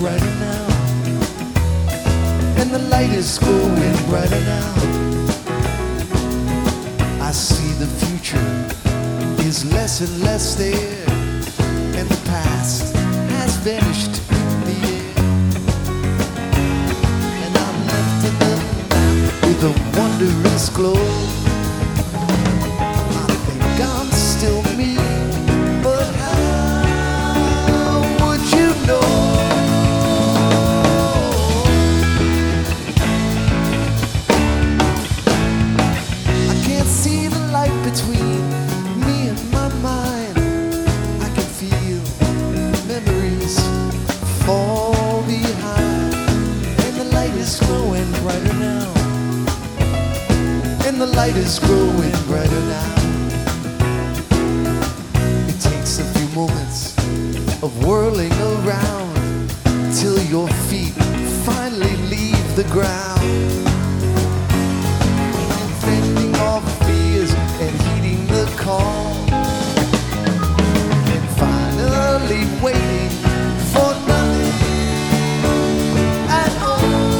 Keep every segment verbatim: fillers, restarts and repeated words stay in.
brighter now, and the light is growing brighter now. I see the future is less and less there, and the past has vanished in the air, and I'm left in the night with a wondrous glow. I think I'm still me, but how would you know? I can't see the light between me and my mind. I can feel memories fall behind, and the light is growing brighter now, and the light is growing brighter now. It takes a few moments of whirling around till your feet finally leave the ground, and fending off fears and heeding the call, and finally waiting for nothing at all.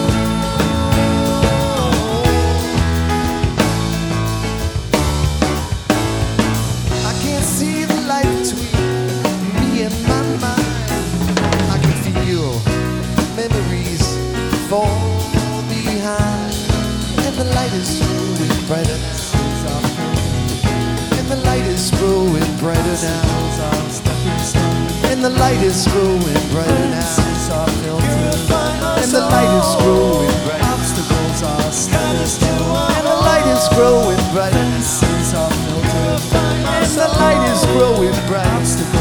I can't see the light between me and my mind. I can feel memories fall behind, and the light is growing brighter now, and the light is growing brighter now, and the light is growing brighter now, and the light is growing brighter, obstacles are standing, and the light is growing brighter, and the light is growing brighter.